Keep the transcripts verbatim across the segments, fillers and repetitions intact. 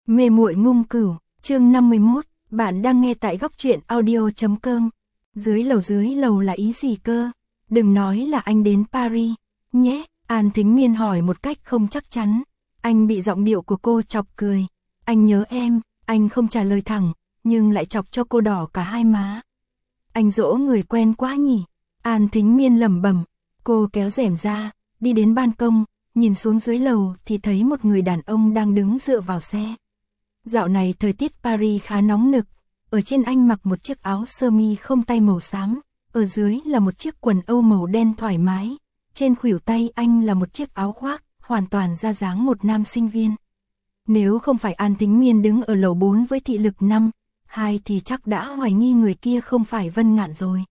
Mê muội ngung cửu, chương năm mươi mốt, bạn đang nghe tại góc truyện audio chấm com. Dưới lầu dưới lầu là ý gì cơ? Đừng nói là anh đến Paris, nhé. An Thính Miên hỏi một cách không chắc chắn. Anh bị giọng điệu của cô chọc cười. Anh nhớ em, anh không trả lời thẳng, nhưng lại chọc cho cô đỏ cả hai má. Anh dỗ người quen quá nhỉ? An Thính Miên lẩm bẩm. Cô kéo rèm ra, đi đến ban công, nhìn xuống dưới lầu thì thấy một người đàn ông đang đứng dựa vào xe. Dạo này thời tiết Paris khá nóng nực, ở trên anh mặc một chiếc áo sơ mi không tay màu xám, ở dưới là một chiếc quần âu màu đen thoải mái, trên khuỷu tay anh là một chiếc áo khoác, hoàn toàn ra dáng một nam sinh viên. Nếu không phải An Thính Miên đứng ở lầu bốn với thị lực năm, hai thì chắc đã hoài nghi người kia không phải Vân Ngạn rồi.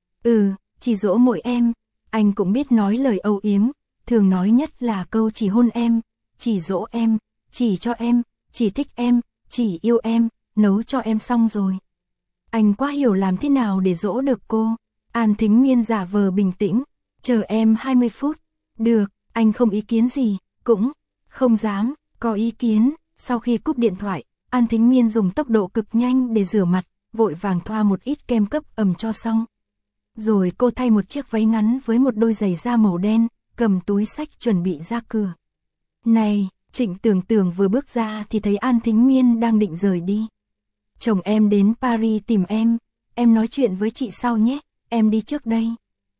Ừ, chỉ dỗ mỗi em, anh cũng biết nói lời âu yếm, thường nói nhất là câu chỉ hôn em, chỉ dỗ em, chỉ cho em, chỉ thích em, chỉ yêu em, nấu cho em xong rồi. Anh quá hiểu làm thế nào để dỗ được cô. An Thính Miên giả vờ bình tĩnh, chờ em hai mươi phút. Được, anh không ý kiến gì, cũng không dám có ý kiến. Sau khi cúp điện thoại, An Thính Miên dùng tốc độ cực nhanh để rửa mặt, vội vàng thoa một ít kem cấp ẩm cho xong. Rồi cô thay một chiếc váy ngắn với một đôi giày da màu đen, cầm túi xách chuẩn bị ra cửa. Này, Trịnh Tưởng Tưởng vừa bước ra thì thấy An Thính Miên đang định rời đi. Chồng em đến Paris tìm em, em nói chuyện với chị sau nhé, em đi trước đây.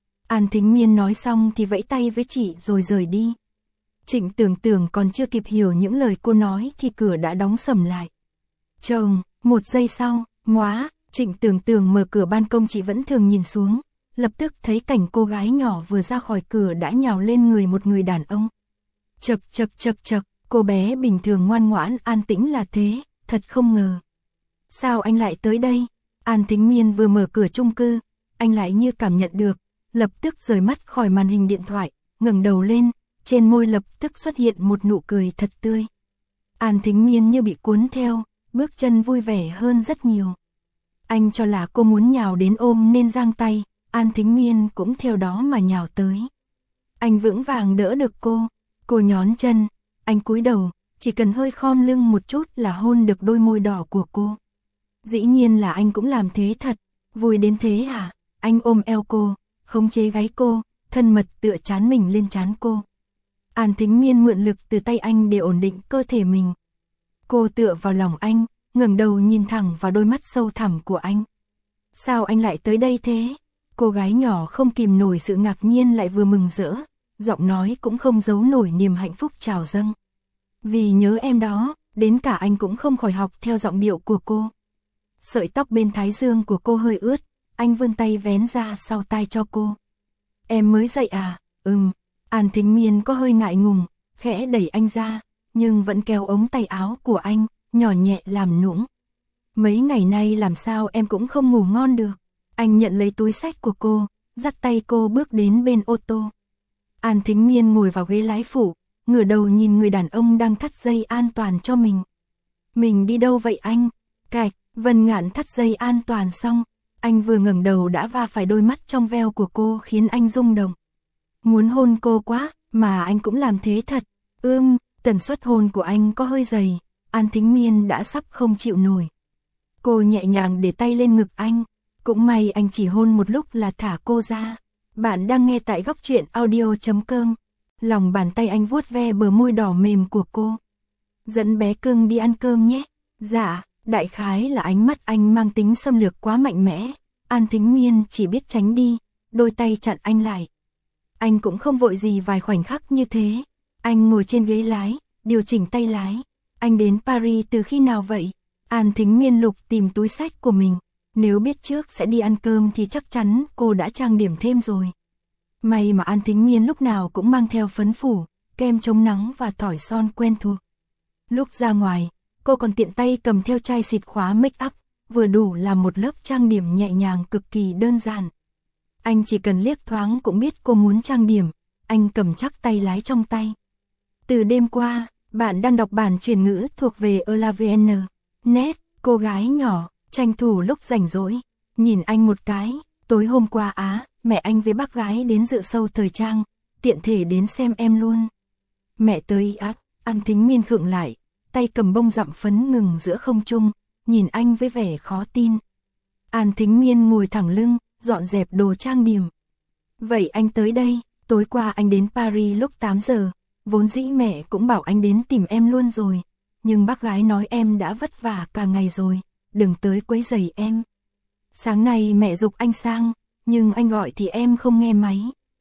An Thính Miên nói xong thì vẫy tay với chị rồi rời đi. Trịnh Tưởng Tưởng còn chưa kịp hiểu những lời cô nói thì cửa đã đóng sầm lại. Chồng, một giây sau, móa, Trịnh Tưởng Tưởng mở cửa ban công chị vẫn thường nhìn xuống, lập tức thấy cảnh cô gái nhỏ vừa ra khỏi cửa đã nhào lên người một người đàn ông. Chật chật chật chật, cô bé bình thường ngoan ngoãn an tĩnh là thế, thật không ngờ. Sao anh lại tới đây? An Thính Miên vừa mở cửa chung cư, anh lại như cảm nhận được, lập tức rời mắt khỏi màn hình điện thoại, ngẩng đầu lên, trên môi lập tức xuất hiện một nụ cười thật tươi. An Thính Miên như bị cuốn theo, bước chân vui vẻ hơn rất nhiều. Anh cho là cô muốn nhào đến ôm nên giang tay, An Thính Miên cũng theo đó mà nhào tới. Anh vững vàng đỡ được cô, cô nhón chân, anh cúi đầu, chỉ cần hơi khom lưng một chút là hôn được đôi môi đỏ của cô. Dĩ nhiên là anh cũng làm thế thật, vui đến thế hả? Anh ôm eo cô, khống chế gáy cô, thân mật tựa trán mình lên trán cô. An Thính Miên mượn lực từ tay anh để ổn định cơ thể mình. Cô tựa vào lòng anh, ngẩng đầu nhìn thẳng vào đôi mắt sâu thẳm của anh. Sao anh lại tới đây thế? Cô gái nhỏ không kìm nổi sự ngạc nhiên lại vừa mừng rỡ, giọng nói cũng không giấu nổi niềm hạnh phúc trào dâng. Vì nhớ em đó, đến cả anh cũng không khỏi học theo giọng điệu của cô. Sợi tóc bên thái dương của cô hơi ướt, anh vươn tay vén ra sau tai cho cô. Em mới dậy à? Ừm. An Thính Miên có hơi ngại ngùng, khẽ đẩy anh ra, nhưng vẫn kéo ống tay áo của anh, nhỏ nhẹ làm nũng. Mấy ngày nay làm sao em cũng không ngủ ngon được. Anh nhận lấy túi xách của cô, dắt tay cô bước đến bên ô tô. An Thính Miên ngồi vào ghế lái phụ, ngửa đầu nhìn người đàn ông đang thắt dây an toàn cho mình. Mình đi đâu vậy anh? Cạch, Vân Ngạn thắt dây an toàn xong, anh vừa ngẩng đầu đã va phải đôi mắt trong veo của cô khiến anh rung động. Muốn hôn cô quá, mà anh cũng làm thế thật. Ưm, tần suất hôn của anh có hơi dày, An Thính Miên đã sắp không chịu nổi. Cô nhẹ nhàng để tay lên ngực anh, cũng may anh chỉ hôn một lúc là thả cô ra. Bạn đang nghe tại góc truyện audio chấm com. Lòng bàn tay anh vuốt ve bờ môi đỏ mềm của cô. Dẫn bé cưng đi ăn cơm nhé. Dạ, đại khái là ánh mắt anh mang tính xâm lược quá mạnh mẽ. An Thính Miên chỉ biết tránh đi, đôi tay chặn anh lại. Anh cũng không vội gì vài khoảnh khắc như thế. Anh ngồi trên ghế lái, điều chỉnh tay lái. Anh đến Paris từ khi nào vậy? An Thính Miên lục tìm túi xách của mình. Nếu biết trước sẽ đi ăn cơm thì chắc chắn cô đã trang điểm thêm rồi. May mà An Thính Miên lúc nào cũng mang theo phấn phủ, kem chống nắng và thỏi son quen thuộc. Lúc ra ngoài, cô còn tiện tay cầm theo chai xịt khóa make up, vừa đủ làm một lớp trang điểm nhẹ nhàng cực kỳ đơn giản. Anh chỉ cần liếc thoáng cũng biết cô muốn trang điểm, anh cầm chắc tay lái trong tay. Từ đêm qua, bạn đang đọc bản chuyển ngữ thuộc về Elavn. Net, cô gái nhỏ, tranh thủ lúc rảnh rỗi, nhìn anh một cái, tối hôm qua á, mẹ anh với bác gái đến dự show thời trang, tiện thể đến xem em luôn. Mẹ tới ác, An Thính Miên khựng lại, tay cầm bông dặm phấn ngừng giữa không trung, nhìn anh với vẻ khó tin. An Thính Miên ngồi thẳng lưng, dọn dẹp đồ trang điểm. Vậy anh tới đây, tối qua anh đến Paris lúc tám giờ, vốn dĩ mẹ cũng bảo anh đến tìm em luôn rồi, nhưng bác gái nói em đã vất vả cả ngày rồi, đừng tới quấy rầy em. Sáng nay mẹ giục anh sang, nhưng anh gọi thì em không nghe máy.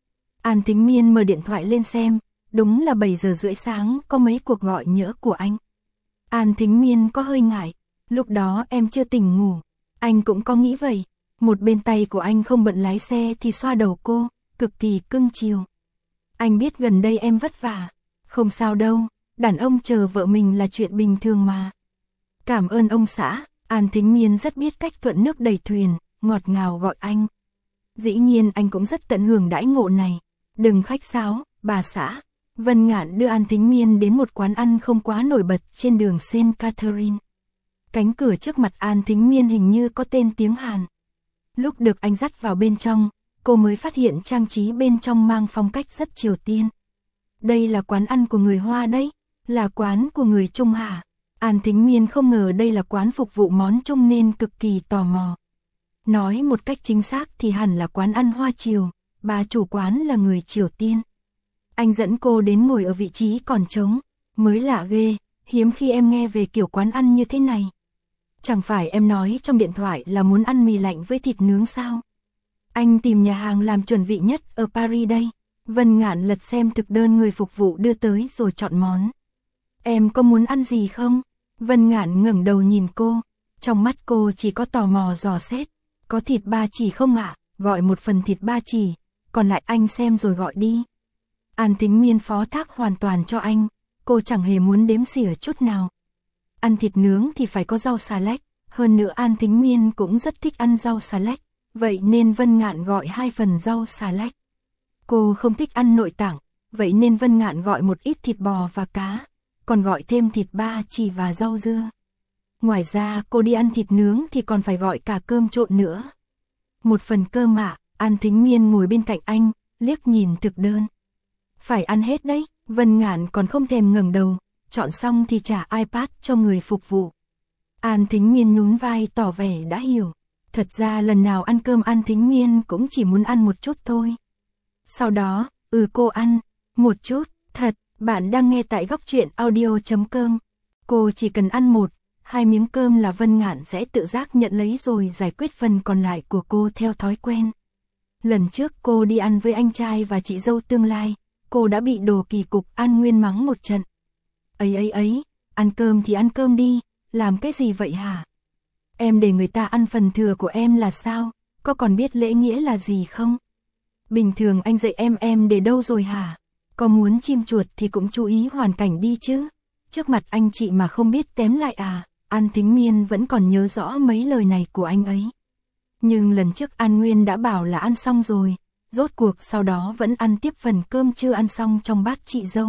An Thính Miên mở điện thoại lên xem, đúng là bảy giờ rưỡi sáng có mấy cuộc gọi nhỡ của anh. An Thính Miên có hơi ngại, lúc đó em chưa tỉnh ngủ, anh cũng có nghĩ vậy. Một bên tay của anh không bận lái xe thì xoa đầu cô, cực kỳ cưng chiều. Anh biết gần đây em vất vả, không sao đâu, đàn ông chờ vợ mình là chuyện bình thường mà. Cảm ơn ông xã, An Thính Miên rất biết cách thuận nước đẩy thuyền, ngọt ngào gọi anh. Dĩ nhiên anh cũng rất tận hưởng đãi ngộ này, đừng khách sáo, bà xã. Vân Ngạn đưa An Thính Miên đến một quán ăn không quá nổi bật trên đường Saint Catherine. Cánh cửa trước mặt An Thính Miên hình như có tên tiếng Hàn. Lúc được anh dắt vào bên trong, cô mới phát hiện trang trí bên trong mang phong cách rất Triều Tiên. Đây là quán ăn của người Hoa đấy, là quán của người Trung hả? An Thính Miên không ngờ đây là quán phục vụ món Trung nên cực kỳ tò mò. Nói một cách chính xác thì hẳn là quán ăn Hoa Triều, bà chủ quán là người Triều Tiên. Anh dẫn cô đến ngồi ở vị trí còn trống, mới lạ ghê, hiếm khi em nghe về kiểu quán ăn như thế này. Chẳng phải em nói trong điện thoại là muốn ăn mì lạnh với thịt nướng sao? Anh tìm nhà hàng làm chuẩn vị nhất ở Paris đây. Vân Ngạn lật xem thực đơn người phục vụ đưa tới rồi chọn món. Em có muốn ăn gì không? Vân Ngạn ngẩng đầu nhìn cô, trong mắt cô chỉ có tò mò dò xét. Có thịt ba chỉ không ạ? À? Gọi một phần thịt ba chỉ, còn lại anh xem rồi gọi đi. An Thính Miên phó thác hoàn toàn cho anh, cô chẳng hề muốn đếm xỉa chút nào. Ăn thịt nướng thì phải có rau xà lách, hơn nữa An Thính Miên cũng rất thích ăn rau xà lách, vậy nên Vân Ngạn gọi hai phần rau xà lách. Cô không thích ăn nội tạng, vậy nên Vân Ngạn gọi một ít thịt bò và cá, còn gọi thêm thịt ba chỉ và rau dưa. Ngoài ra cô đi ăn thịt nướng thì còn phải gọi cả cơm trộn nữa. Một phần cơm ạ, à, An Thính Miên ngồi bên cạnh anh, liếc nhìn thực đơn. Phải ăn hết đấy, Vân Ngạn còn không thèm ngẩng đầu, chọn xong thì trả iPad cho người phục vụ. An Thính Miên nhún vai tỏ vẻ đã hiểu. Thật ra lần nào ăn cơm An Thính Miên cũng chỉ muốn ăn một chút thôi. Sau đó, ừ cô ăn, một chút, thật, bạn đang nghe tại góc truyện audio chấm com. Cô chỉ cần ăn một, hai miếng cơm là Vân Ngạn sẽ tự giác nhận lấy rồi giải quyết phần còn lại của cô theo thói quen. Lần trước cô đi ăn với anh trai và chị dâu tương lai, cô đã bị đồ kỳ cục An Nguyên mắng một trận. Ấy ấy ấy, ăn cơm thì ăn cơm đi, làm cái gì vậy hả? Em để người ta ăn phần thừa của em là sao? Có còn biết lễ nghĩa là gì không? Bình thường anh dạy em em để đâu rồi hả? Có muốn chim chuột thì cũng chú ý hoàn cảnh đi chứ. Trước mặt anh chị mà không biết tém lại à? An Thính Miên vẫn còn nhớ rõ mấy lời này của anh ấy. Nhưng lần trước An Nguyên đã bảo là ăn xong rồi, rốt cuộc sau đó vẫn ăn tiếp phần cơm chưa ăn xong trong bát chị dâu.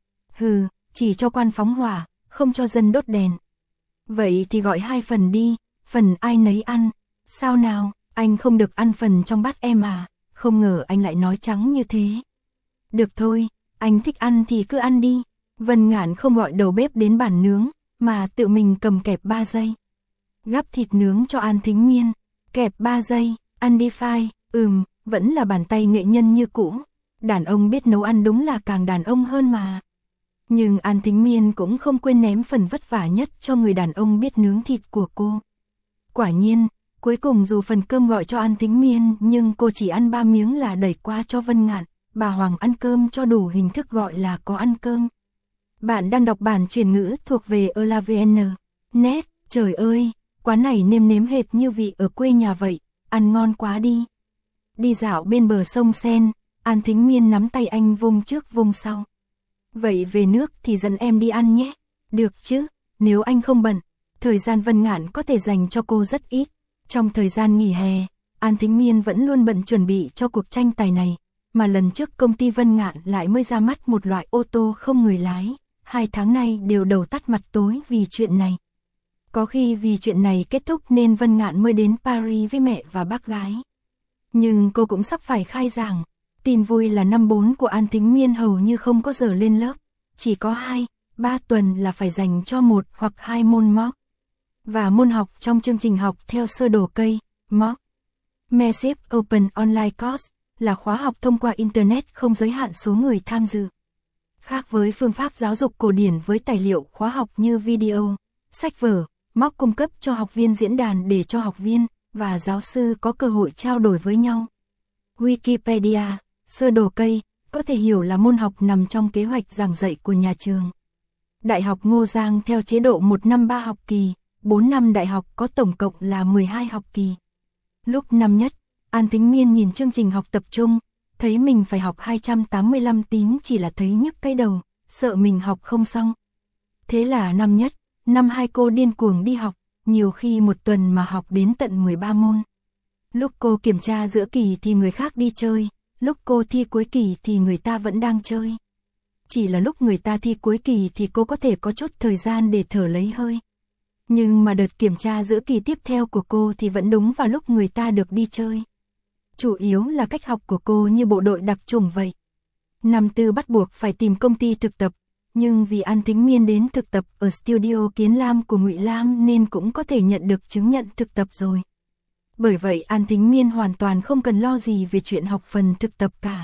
Hừ, chỉ cho quan phóng hỏa, không cho dân đốt đèn. Vậy thì gọi hai phần đi, phần ai nấy ăn. Sao nào, anh không được ăn phần trong bát em à? Không ngờ anh lại nói trắng như thế. Được thôi, anh thích ăn thì cứ ăn đi. Vân Ngạn không gọi đầu bếp đến bàn nướng, mà tự mình cầm kẹp ba giây. Gắp thịt nướng cho An Thính Miên, kẹp ba giây, ăn đi phai, ừm, vẫn là bàn tay nghệ nhân như cũ. Đàn ông biết nấu ăn đúng là càng đàn ông hơn mà. Nhưng An Thính Miên cũng không quên ném phần vất vả nhất cho người đàn ông biết nướng thịt của cô. Quả nhiên, cuối cùng dù phần cơm gọi cho An Thính Miên nhưng cô chỉ ăn ba miếng là đẩy qua cho Vân Ngạn. Bà Hoàng ăn cơm cho đủ hình thức gọi là có ăn cơm. Bạn đang đọc bản chuyển ngữ thuộc về Elavn. Nét, trời ơi, quán này nêm nếm hệt như vị ở quê nhà vậy, ăn ngon quá đi. Đi dạo bên bờ sông Sen, An Thính Miên nắm tay anh vung trước vung sau. Vậy về nước thì dẫn em đi ăn nhé. Được chứ, nếu anh không bận, thời gian Vân Ngạn có thể dành cho cô rất ít. Trong thời gian nghỉ hè, An Thính Miên vẫn luôn bận chuẩn bị cho cuộc tranh tài này. Mà lần trước công ty Vân Ngạn lại mới ra mắt một loại ô tô không người lái. Hai tháng nay đều đầu tắt mặt tối vì chuyện này. Có khi vì chuyện này kết thúc nên Vân Ngạn mới đến Paris với mẹ và bác gái. Nhưng cô cũng sắp phải khai giảng. Tin vui là năm bốn của An Thính Miên hầu như không có giờ lên lớp. Chỉ có hai, ba tuần là phải dành cho một hoặc hai môn mock. Và môn học trong chương trình học theo sơ đồ cây, mock. Massive Open Online Course là khóa học thông qua Internet không giới hạn số người tham dự. Khác với phương pháp giáo dục cổ điển với tài liệu khóa học như video, sách vở, mock cung cấp cho học viên diễn đàn để cho học viên và giáo sư có cơ hội trao đổi với nhau. Wikipedia, sơ đồ cây, có thể hiểu là môn học nằm trong kế hoạch giảng dạy của nhà trường. Đại học Ngô Giang theo chế độ một năm ba học kỳ, bốn năm đại học có tổng cộng là mười hai học kỳ. Lúc năm nhất, An Thính Miên nhìn chương trình học tập trung, thấy mình phải học hai trăm tám mươi lăm tín chỉ là thấy nhức cái đầu, sợ mình học không xong. Thế là năm nhất, năm hai cô điên cuồng đi học, nhiều khi một tuần mà học đến tận mười ba môn. Lúc cô kiểm tra giữa kỳ thì người khác đi chơi, lúc cô thi cuối kỳ thì người ta vẫn đang chơi. Chỉ là lúc người ta thi cuối kỳ thì cô có thể có chút thời gian để thở lấy hơi. Nhưng mà đợt kiểm tra giữa kỳ tiếp theo của cô thì vẫn đúng vào lúc người ta được đi chơi. Chủ yếu là cách học của cô như bộ đội đặc chủng vậy. Năm tư bắt buộc phải tìm công ty thực tập, nhưng vì An Thính Miên đến thực tập ở studio Kiến Lam của Ngụy Lam nên cũng có thể nhận được chứng nhận thực tập rồi. Bởi vậy An Thính Miên hoàn toàn không cần lo gì về chuyện học phần thực tập cả.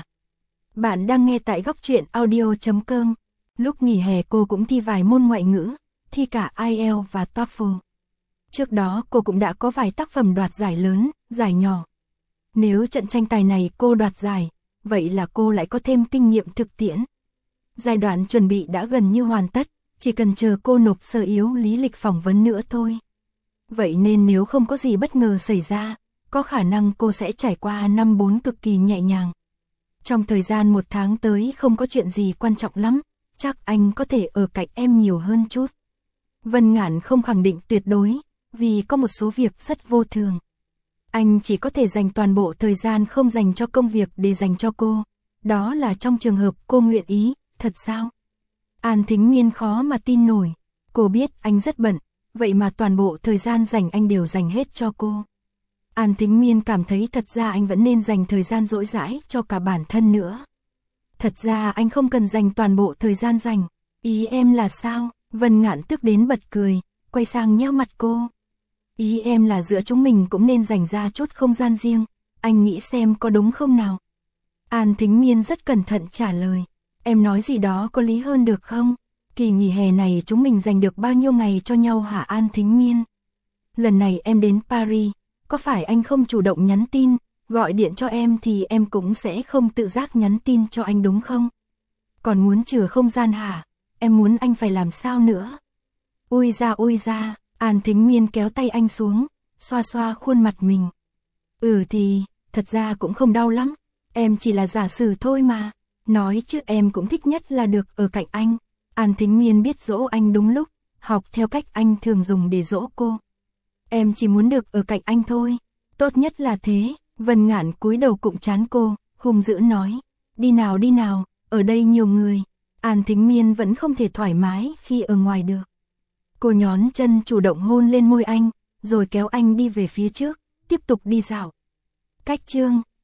Bạn đang nghe tại góc truyện audio chấm com. Lúc nghỉ hè cô cũng thi vài môn ngoại ngữ, thi cả ai eo và TOEFL. Trước đó cô cũng đã có vài tác phẩm đoạt giải lớn, giải nhỏ. Nếu trận tranh tài này cô đoạt giải, vậy là cô lại có thêm kinh nghiệm thực tiễn. Giai đoạn chuẩn bị đã gần như hoàn tất, chỉ cần chờ cô nộp sơ yếu lý lịch phỏng vấn nữa thôi. Vậy nên nếu không có gì bất ngờ xảy ra, có khả năng cô sẽ trải qua năm bốn cực kỳ nhẹ nhàng. Trong thời gian một tháng tới không có chuyện gì quan trọng lắm, chắc anh có thể ở cạnh em nhiều hơn chút. Vân Ngạn không khẳng định tuyệt đối, vì có một số việc rất vô thường. Anh chỉ có thể dành toàn bộ thời gian không dành cho công việc để dành cho cô. Đó là trong trường hợp cô nguyện ý, thật sao? An Thính Miên khó mà tin nổi. Cô biết anh rất bận, vậy mà toàn bộ thời gian dành anh đều dành hết cho cô. An Thính Miên cảm thấy thật ra anh vẫn nên dành thời gian rỗi rãi cho cả bản thân nữa. Thật ra anh không cần dành toàn bộ thời gian dành. Ý em là sao? Vân Ngạn tức đến bật cười, quay sang nheo mặt cô. Ý em là giữa chúng mình cũng nên dành ra chút không gian riêng, anh nghĩ xem có đúng không nào? An Thính Miên rất cẩn thận trả lời. Em nói gì đó có lý hơn được không? Kỳ nghỉ hè này chúng mình dành được bao nhiêu ngày cho nhau hả An Thính Miên? Lần này em đến Paris, có phải anh không chủ động nhắn tin, gọi điện cho em thì em cũng sẽ không tự giác nhắn tin cho anh đúng không? Còn muốn chừa không gian hả? Em muốn anh phải làm sao nữa? Ui ra ui ra, An Thính Miên kéo tay anh xuống, xoa xoa khuôn mặt mình. Ừ thì, thật ra cũng không đau lắm, em chỉ là giả sử thôi mà. Nói chứ em cũng thích nhất là được ở cạnh anh. An Thính Miên biết dỗ anh đúng lúc, học theo cách anh thường dùng để dỗ cô. Em chỉ muốn được ở cạnh anh thôi, tốt nhất là thế. Vân Ngạn cúi đầu cụm trán cô, hung dữ nói. Đi nào đi nào, ở đây nhiều người. An Thính Miên vẫn không thể thoải mái khi ở ngoài được. Cô nhón chân chủ động hôn lên môi anh, rồi kéo anh đi về phía trước, tiếp tục đi dạo. Cách chương